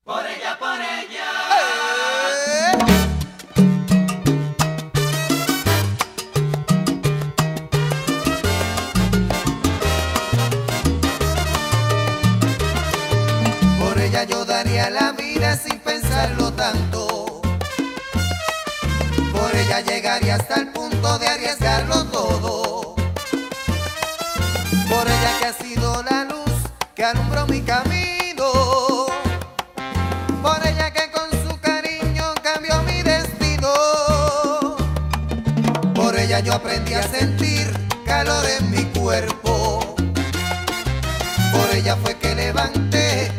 Por ella, por ella. Por ella yo daría la vida sin pensarlo tanto. Por ella llegaría hasta el punto de arriesgarlo todo. Por ella que ha sido la luz que alumbró mi camino. Por ella que con su cariño cambió mi destino. Por ella yo aprendí a sentir calor en mi cuerpo. Por ella fue que levanté